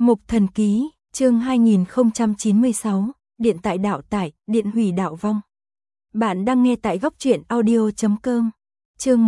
Mục Thần Ký, chương 2096, Điện tại đạo tải, Điện hủy đạo vong. Bạn đang nghe tại góc truyện audio.com. Chương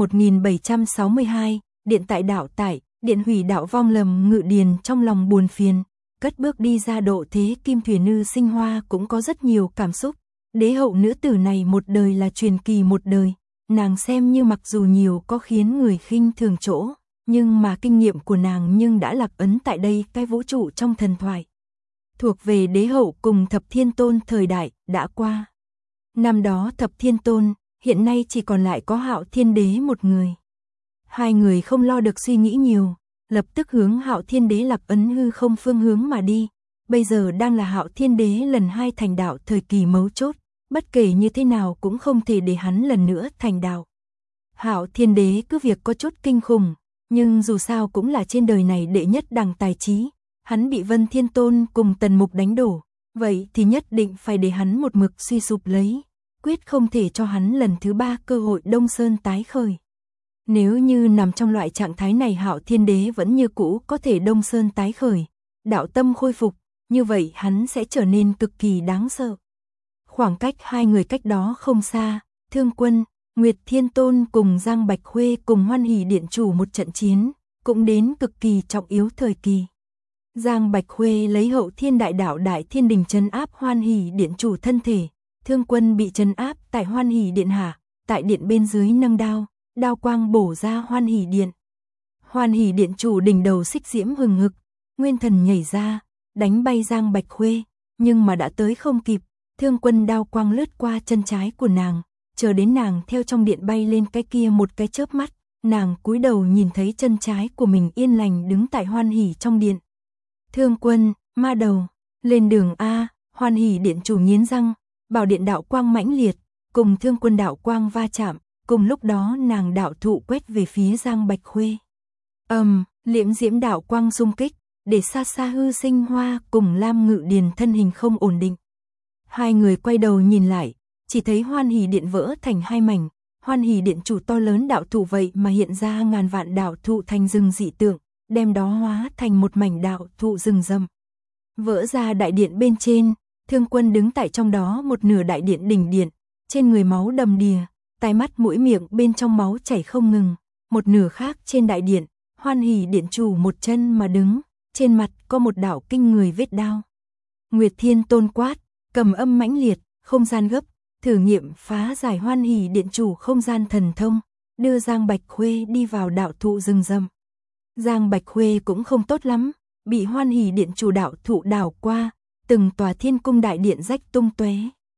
1762, Điện tại đạo tải, Điện hủy đạo vong. Lầm Ngự Điền trong lòng buồn phiền, cất bước đi ra độ thế. Kim Thủy Nư Sinh Hoa cũng có rất nhiều cảm xúc. Đế hậu nữ tử này một đời là truyền kỳ một đời, nàng xem như mặc dù nhiều có khiến người khinh thường chỗ, nhưng mà kinh nghiệm của nàng nhưng đã lạc ấn tại đây cái vũ trụ trong thần thoại. Thuộc về đế hậu cùng Thập Thiên Tôn thời đại đã qua. Năm đó Thập Thiên Tôn, hiện nay chỉ còn lại có Hạo Thiên Đế một người. Hai người không lo được suy nghĩ nhiều, lập tức hướng Hạo Thiên Đế lạc ấn hư không phương hướng mà đi. Bây giờ đang là Hạo Thiên Đế lần 2 thành đạo thời kỳ mấu chốt, bất kể như thế nào cũng không thể để hắn lần nữa thành đạo. Hạo Thiên Đế cứ việc có chút kinh khủng, nhưng dù sao cũng là trên đời này đệ nhất đẳng tài trí, hắn bị Vân Thiên Tôn cùng Tần Mục đánh đổ, vậy thì nhất định phải để hắn một mực suy sụp lấy, quyết không thể cho hắn lần thứ 3 cơ hội Đông Sơn tái khởi. Nếu như nằm trong loại trạng thái này Hạo Thiên Đế vẫn như cũ có thể Đông Sơn tái khởi, đạo tâm khôi phục, như vậy hắn sẽ trở nên cực kỳ đáng sợ. Khoảng cách hai người cách đó không xa, Thương Quân, Nguyệt Thiên Tôn cùng Giang Bạch Khuê cùng Hoan Hỷ Điện Chủ một trận chiến, cũng đến cực kỳ trọng yếu thời kỳ. Giang Bạch Khuê lấy Hậu Thiên Đại Đạo Đại Thiên Đình trấn áp Hoan Hỷ Điện Chủ thân thể, Thương Quân bị trấn áp tại Hoan Hỷ Điện hạ, tại điện bên dưới nâng đao, đao quang bổ ra Hoan Hỷ Điện. Hoan Hỷ Điện Chủ đỉnh đầu xích diễm hừng hực, nguyên thần nhảy ra, đánh bay Giang Bạch Khuê, nhưng mà đã tới không kịp, Thương Quân đao quang lướt qua chân trái của nàng, chờ đến nàng theo trong điện bay lên cái kia một cái chớp mắt, nàng cúi đầu nhìn thấy chân trái của mình yên lành đứng tại Hoan Hỷ trong điện. Thương Quân, ma đầu, lên đường A. Hoan Hỷ Điện Chủ nghiến răng, bảo điện đạo quang mãnh liệt, cùng Thương Quân đạo quang va chạm, cùng lúc đó nàng đạo thụ quét về phía Giang Bạch Khuê. Liễm diễm đạo quang xung kích, để xa xa Hư Sinh Hoa cùng Lam Ngự Điền thân hình không ổn định. Hai người quay đầu nhìn lại, chỉ thấy Hoan Hỷ Điện vỡ thành hai mảnh, Hoan Hỷ Điện Chủ to lớn đạo thụ vậy mà hiện ra ngàn vạn đạo thụ thành rừng dị tượng, đem đó hóa thành một mảnh đạo thụ rừng rậm. Vỡ ra đại điện bên trên, Thương Quân đứng tại trong đó một nửa đại điện đỉnh điện, trên người máu đầm đìa, tai mắt mũi miệng bên trong máu chảy không ngừng, một nửa khác trên đại điện, Hoan Hỷ Điện Chủ một chân mà đứng, trên mặt có một đạo kinh người vết đao. Nguyệt Thiên Tôn quát, cầm âm mãnh liệt, không gian gấp, thử nghiệm phá giải Hoan Hỷ Điện Chủ không gian thần thông, đưa Giang Bạch Khuê đi vào đạo thụ rừng rậm. Giang Bạch Khuê cũng không tốt lắm, bị Hoan Hỷ Điện Chủ đạo thụ đảo qua, từng tòa thiên cung đại điện rách tung tóe.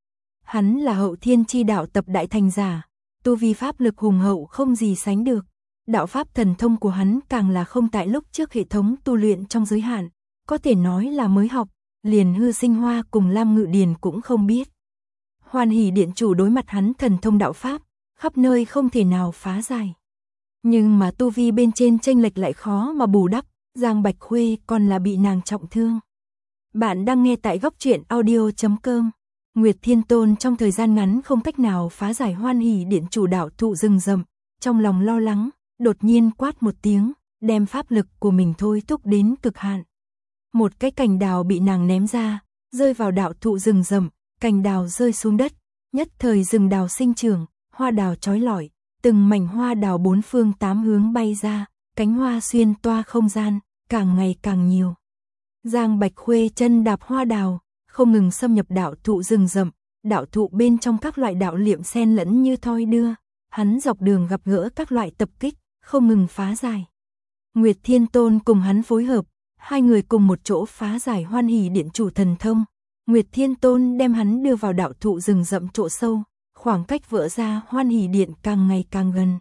Hắn là Hậu Thiên chi đạo tập đại thành giả, tu vi pháp lực hùng hậu không gì sánh được. Đạo pháp thần thông của hắn càng là không tại lúc trước hệ thống tu luyện trong giới hạn, có thể nói là mới học, liền Hư Sinh Hoa cùng Lam Ngự Điền cũng không biết. Hoan Hỷ Điện Chủ đối mặt hắn thần thông đạo pháp, khắp nơi không thể nào phá giải. Nhưng mà tu vi bên trên chênh lệch lại khó mà bù đắp, Giang Bạch Khuê còn là bị nàng trọng thương. Bạn đang nghe tại góc truyện audio.com. Nguyệt Thiên Tôn trong thời gian ngắn không cách nào phá giải Hoan Hỷ Điện Chủ đạo thụ rừng rậm, trong lòng lo lắng, đột nhiên quát một tiếng, đem pháp lực của mình thôi thúc đến cực hạn. Một cái cành đào bị nàng ném ra, rơi vào đạo thụ rừng rậm, cành đào rơi xuống đất, nhất thời rừng đào sinh trưởng, hoa đào chói lọi, từng mảnh hoa đào bốn phương tám hướng bay ra, cánh hoa xuyên toa không gian, càng ngày càng nhiều. Giang Bạch Khuê chân đạp hoa đào, không ngừng xâm nhập đạo thụ rừng rậm, đạo thụ bên trong các loại đạo liệm xen lẫn như thoi đưa, hắn dọc đường gặp gỡ các loại tập kích, không ngừng phá giải. Nguyệt Thiên Tôn cùng hắn phối hợp, hai người cùng một chỗ phá giải Hoan Hỷ Điện Chủ thần thông. Nguyệt Thiên Tôn đem hắn đưa vào đạo thụ rừng rậm chỗ sâu, khoảng cách vỡ ra Hoan Hỷ Điện càng ngày càng gần.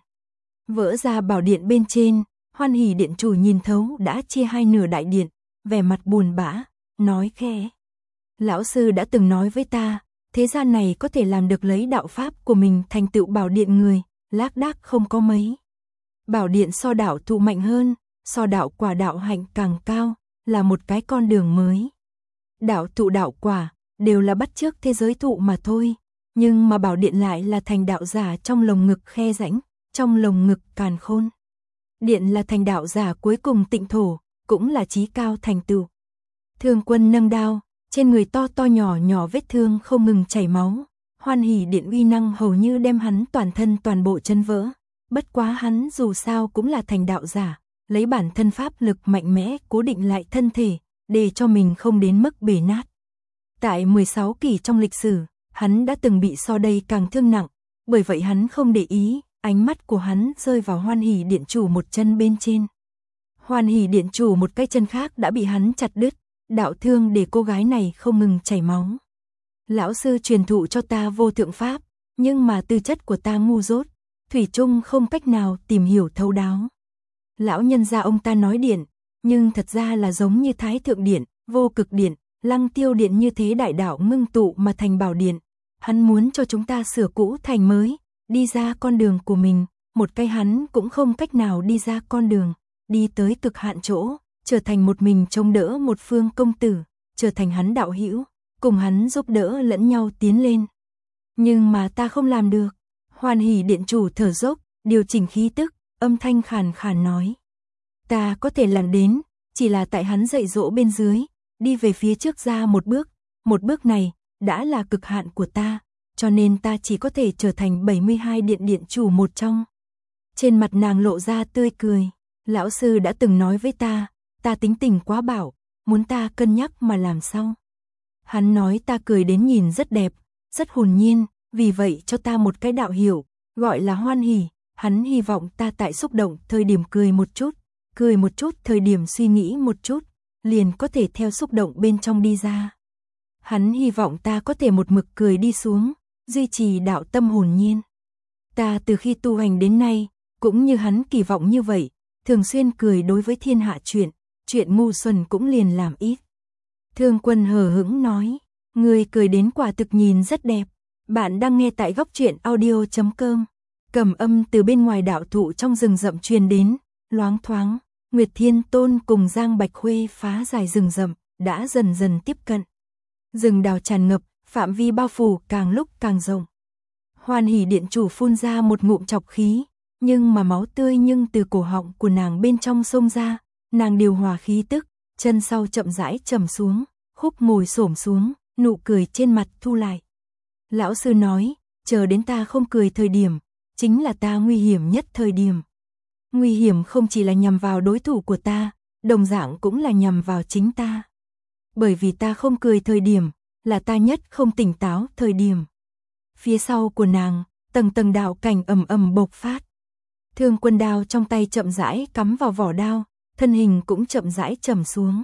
Vỡ ra bảo điện bên trên, Hoan Hỷ Điện Chủ nhìn thấu đã chia hai nửa đại điện, vẻ mặt buồn bã, nói khẽ. Lão sư đã từng nói với ta, thế gian này có thể làm được lấy đạo pháp của mình thành tựu bảo điện người, lác đác không có mấy. Bảo điện so đạo thụ mạnh hơn, so đạo quả đạo hạnh càng cao, là một cái con đường mới. Đạo thụ đạo quả, đều là bắt chước thế giới thụ mà thôi, nhưng mà bảo điện lại là thành đạo giả trong lồng ngực khe rãnh, trong lồng ngực càn khôn. Điện là thành đạo giả cuối cùng tịnh thổ, cũng là chí cao thành tựu. Thương Quân nâng đao, trên người to to nhỏ nhỏ vết thương không ngừng chảy máu. Hoan Hỷ Điện uy năng hầu như đem hắn toàn thân toàn bộ chân vỡ. Bất quá hắn dù sao cũng là thành đạo giả, lấy bản thân pháp lực mạnh mẽ cố định lại thân thể, để cho mình không đến mức bể nát. Tại 16 kỳ trong lịch sử, hắn đã từng bị so đây càng thương nặng, bởi vậy hắn không để ý, ánh mắt của hắn rơi vào Hoan Hỷ Điện chủ một chân bên trên. Hoan Hỷ Điện chủ một cái chân khác đã bị hắn chặt đứt, đạo thương để cô gái này không ngừng chảy máu. Lão sư truyền thụ cho ta vô thượng pháp, nhưng mà tư chất của ta ngu dốt, thủy chung không cách nào tìm hiểu thấu đáo. Lão nhân gia ông ta nói điện, nhưng thật ra là giống như Thái Thượng Điện, Vô Cực Điện, Lăng Tiêu Điện như thế đại đạo ngưng tụ mà thành bảo điện. Hắn muốn cho chúng ta sửa cũ thành mới, đi ra con đường của mình, một cái hắn cũng không cách nào đi ra con đường, đi tới cực hạn chỗ, trở thành một mình chống đỡ một phương công tử, trở thành hắn đạo hữu, cùng hắn giúp đỡ lẫn nhau tiến lên. Nhưng mà ta không làm được. Hoan Hỷ Điện chủ thở dốc, điều chỉnh khí tức, âm thanh khàn khàn nói. Ta có thể làm đến, chỉ là tại hắn dạy dỗ bên dưới, đi về phía trước ra một bước này, đã là cực hạn của ta, cho nên ta chỉ có thể trở thành 72 điện điện chủ một trong. Trên mặt nàng lộ ra tươi cười, lão sư đã từng nói với ta tính tình quá bạo, muốn ta cân nhắc mà làm sao. Hắn nói ta cười đến nhìn rất đẹp, rất hồn nhiên, vì vậy cho ta một cái đạo hiệu, gọi là hoan hỉ. Hắn hy vọng ta tại xúc động thời điểm cười một chút thời điểm suy nghĩ một chút, liền có thể theo xúc động bên trong đi ra. Hắn hy vọng ta có thể một mực cười đi xuống, duy trì đạo tâm hồn nhiên. Ta từ khi tu hành đến nay, cũng như hắn kỳ vọng như vậy, thường xuyên cười đối với thiên hạ chuyện ngu xuẩn cũng liền làm ít. Thương Quân hờ hững nói, người cười đến quả thực nhìn rất đẹp. Bạn đang nghe tại góc truyện audio.com. Cầm âm từ bên ngoài đạo thụ trong rừng rậm truyền đến, loáng thoáng, Nguyệt Thiên Tôn cùng Giang Bạch Khuê phá dài rừng rậm, đã dần dần tiếp cận. Rừng đào tràn ngập, phạm vi bao phủ càng lúc càng rộng. Hoan Hỷ Điện chủ phun ra một ngụm chọc khí, nhưng mà máu tươi nhưng từ cổ họng của nàng bên trong xông ra, nàng điều hòa khí tức, chân sau chậm rãi trầm xuống, khúc ngồi xổm xuống, nụ cười trên mặt thu lại. Lão sư nói, chờ đến ta không cười thời điểm, chính là ta nguy hiểm nhất thời điểm. Nguy hiểm không chỉ là nhằm vào đối thủ của ta, đồng dạng cũng là nhằm vào chính ta. Bởi vì ta không cười thời điểm, là ta nhất không tỉnh táo thời điểm. Phía sau của nàng, tầng tầng đạo cảnh ầm ầm bộc phát. Thương Quân đao trong tay chậm rãi cắm vào vỏ đao, thân hình cũng chậm rãi trầm xuống.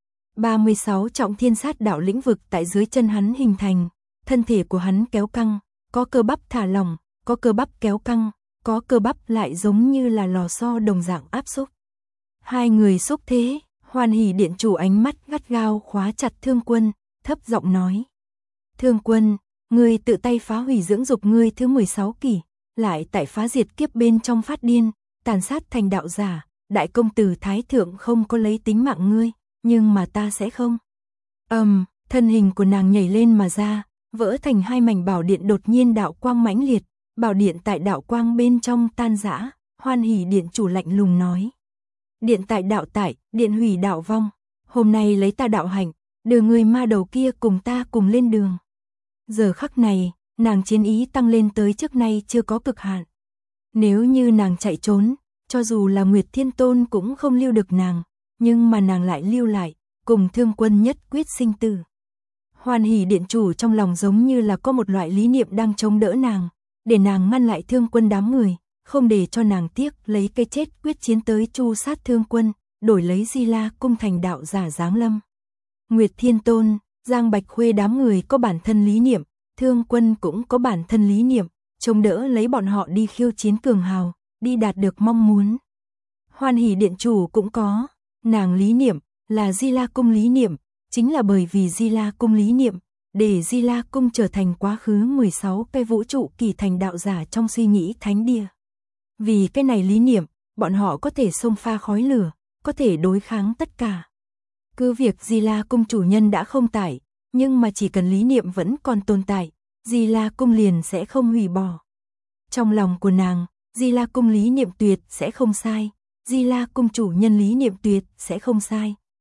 36 trọng thiên sát đạo lĩnh vực tại dưới chân hắn hình thành, thân thể của hắn kéo căng, có cơ bắp thả lỏng, có cơ bắp kéo căng, có cơ bắp lại giống như là lò xo đồng dạng áp xúc. Hai người xúc thế, Hoan Hỷ Điện chủ ánh mắt gắt gao khóa chặt Thương Quân, thấp giọng nói. Thương Quân, ngươi tự tay phá hủy dưỡng dục ngươi thứ 16 kỳ, lại tại phá diệt kiếp bên trong phát điên, tàn sát thành đạo giả, đại công tử Thái Thượng không có lấy tính mạng ngươi, nhưng mà ta sẽ không. Thân hình của nàng nhảy lên mà ra, vỡ thành hai mảnh bảo điện, đột nhiên đạo quang mãnh liệt, bảo điện tại đạo quang bên trong tan rã. Hoan Hỷ Điện chủ lạnh lùng nói. Điện tại đạo tại, điện hủy đạo vong, hôm nay lấy ta đạo hạnh, đưa người ma đầu kia cùng ta cùng lên đường. Giờ khắc này, nàng chiến ý tăng lên tới trước nay chưa có cực hạn. Nếu như nàng chạy trốn, cho dù là Nguyệt Thiên Tôn cũng không lưu được nàng, nhưng mà nàng lại lưu lại, cùng Thương Quân nhất quyết sinh tử. Hoan Hỷ Điện chủ trong lòng giống như là có một loại lý niệm đang chống đỡ nàng, để nàng ngăn lại Thương Quân đám người, không để cho nàng tiếc lấy cái chết quyết chiến tới tru sát Thương Quân, đổi lấy Di La cung thành đạo giả giáng lâm. Nguyệt Thiên Tôn, Giang Bạch Khuê đám người có bản thân lý niệm, Thương Quân cũng có bản thân lý niệm, chống đỡ lấy bọn họ đi khiêu chiến cường hào, đi đạt được mong muốn. Hoan Hỷ Điện chủ cũng có, nàng lý niệm là Di La cung lý niệm, chính là bởi vì Di La cung lý niệm, để Di La cung trở thành quá khứ 16 cái vũ trụ kỳ thành đạo giả trong suy nghĩ thánh địa. Vì cái này lý niệm, bọn họ có thể xông pha khói lửa, có thể đối kháng tất cả. Cứ việc Di La cung chủ nhân đã không tại, nhưng mà chỉ cần lý niệm vẫn còn tồn tại, Di La cung liền sẽ không hủy bỏ. Trong lòng của nàng, Di La cung lý niệm tuyệt sẽ không sai, Di La cung chủ nhân lý niệm tuyệt sẽ không sai,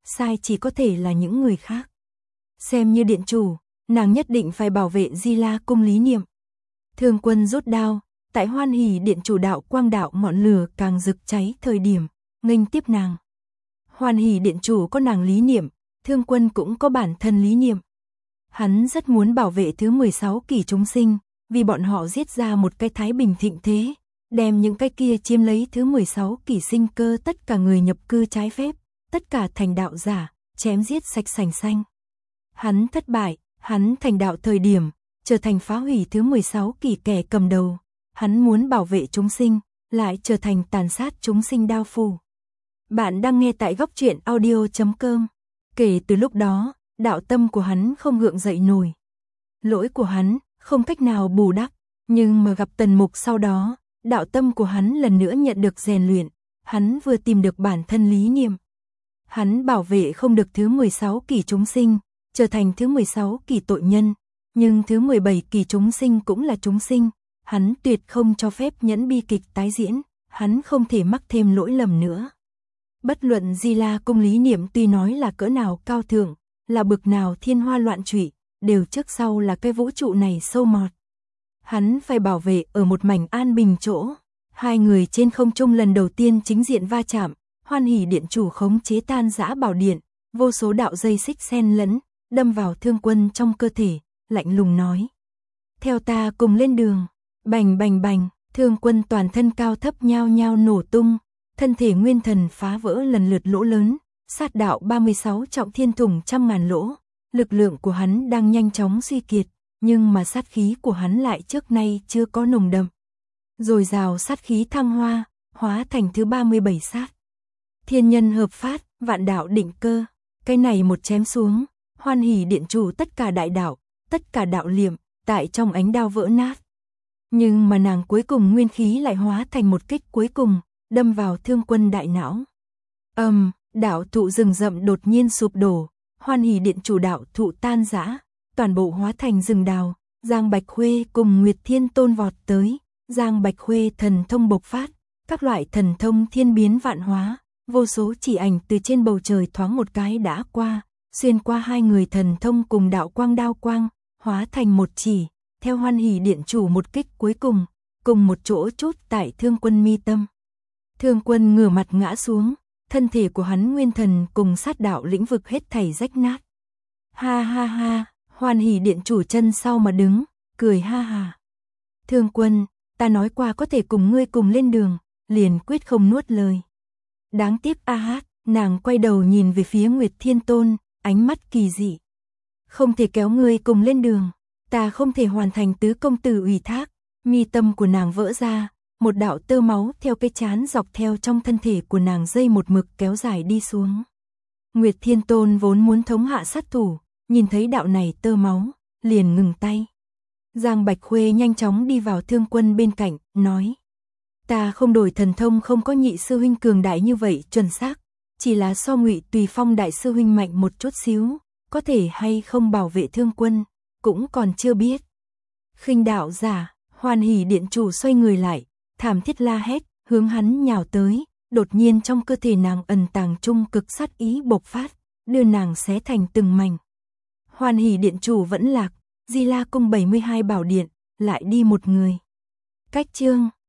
sai chỉ có thể là những người khác. Xem như điện chủ, nàng nhất định phải bảo vệ Di La cung lý niệm. Thương Quân rút đao, tại Hoan Hỷ điện chủ đạo quang đạo ngọn lửa càng rực cháy thời điểm, nghênh tiếp nàng. Hoan Hỷ điện chủ có nàng lý niệm, Thương Quân cũng có bản thân lý niệm. Hắn rất muốn bảo vệ thứ 16 kỷ chúng sinh, vì bọn họ giết ra một cái thái bình thịnh thế, đem những cái kia chiếm lấy thứ 16 kỷ sinh cơ, tất cả người nhập cư trái phép, tất cả thành đạo giả, chém giết sạch sành xanh. Hắn thất bại, hắn thành đạo thời điểm, trở thành phá hủy thứ 16 kỷ kẻ cầm đầu. Hắn muốn bảo vệ chúng sinh, lại trở thành tàn sát chúng sinh đao phủ. Bạn đang nghe tại góc truyện audio.com. Kể từ lúc đó, đạo tâm của hắn không gượng dậy nổi. Lỗi của hắn không cách nào bù đắp, nhưng mà gặp Tần Mục sau đó, đạo tâm của hắn lần nữa nhận được rèn luyện. Hắn vừa tìm được bản thân lý niệm. Hắn bảo vệ không được thứ 16 kỷ chúng sinh, trở thành thứ 16 kỷ tội nhân, nhưng thứ 17 kỷ chúng sinh cũng là chúng sinh. Hắn tuyệt không cho phép nhẫn bi kịch tái diễn, hắn không thể mắc thêm lỗi lầm nữa. Bất luận Di La cung lý niệm tuy nói là cỡ nào cao thượng, là bực nào thiên hoa loạn trụy, đều trước sau là cái vũ trụ này sâu mọt. Hắn phải bảo vệ ở một mảnh an bình chỗ. Hai người trên không trung lần đầu tiên chính diện va chạm, Hoan Hỷ điện chủ khống chế tan rã bảo điện, vô số đạo dây xích xen lẫn, đâm vào Thương Quân trong cơ thể, lạnh lùng nói: "Theo ta cùng lên đường." Bành bành bành, Thương Quân toàn thân cao thấp nhao nhao nổ tung, thân thể nguyên thần phá vỡ lần lượt lỗ lớn, sát đạo 36 trọng thiên thủng trăm ngàn lỗ, lực lượng của hắn đang nhanh chóng suy kiệt, nhưng mà sát khí của hắn lại trước nay chưa có nồng đậm. Dồi dào sát khí thăng hoa, hóa thành thứ 37 sát. Thiên nhân hợp phát, vạn đạo định cơ, cái này một chém xuống, Hoan Hỷ điện chủ tất cả đại đạo, tất cả đạo liệm, tại trong ánh đao vỡ nát. Nhưng mà nàng cuối cùng nguyên khí lại hóa thành một kích cuối cùng, đâm vào Thương Quân đại não. Đạo thụ rừng rậm đột nhiên sụp đổ, Hoan Hỷ điện chủ đạo thụ tan rã, toàn bộ hóa thành rừng đào. Giang Bạch Khuê cùng Nguyệt Thiên Tôn vọt tới, Giang Bạch Khuê thần thông bộc phát, các loại thần thông thiên biến vạn hóa, vô số chỉ ảnh từ trên bầu trời thoáng một cái đã qua, xuyên qua hai người thần thông cùng đạo quang đao quang, hóa thành một chỉ. Theo Hoan Hỷ điện chủ một kích cuối cùng, cùng một chỗ chốt tại Thương Quân mi tâm. Thương Quân ngửa mặt ngã xuống, thân thể của hắn nguyên thần cùng sát đạo lĩnh vực hết thảy rách nát. Ha ha ha, Hoan Hỷ điện chủ chân sau mà đứng, cười ha ha. Thương Quân, ta nói qua có thể cùng ngươi cùng lên đường, liền quyết không nuốt lời. Đáng tiếc a hát, nàng quay đầu nhìn về phía Nguyệt Thiên Tôn, ánh mắt kỳ dị. Không thể kéo ngươi cùng lên đường. Ta không thể hoàn thành tứ công tử ủy thác. Mi tâm của nàng vỡ ra, một đạo tơ máu theo cái chán dọc theo trong thân thể của nàng dây một mực kéo dài đi xuống. Nguyệt Thiên Tôn vốn muốn thống hạ sát thủ, nhìn thấy đạo này tơ máu, liền ngừng tay. Giang Bạch Khuê nhanh chóng đi vào Thương Quân bên cạnh, nói: "Ta không đổi thần thông, không có nhị sư huynh cường đại như vậy chuẩn xác, chỉ là so Ngụy Tùy Phong đại sư huynh mạnh một chút xíu, có thể hay không bảo vệ Thương Quân cũng còn chưa biết." Khinh đạo giả, Hoan Hỷ điện chủ xoay người lại, thảm thiết la hét, hướng hắn nhào tới, đột nhiên trong cơ thể nàng ẩn tàng trung cực sát ý bộc phát, đưa nàng xé thành từng mảnh. Hoan Hỷ điện chủ vẫn lạc, Di La cung 72 bảo điện, lại đi một người. Cách chương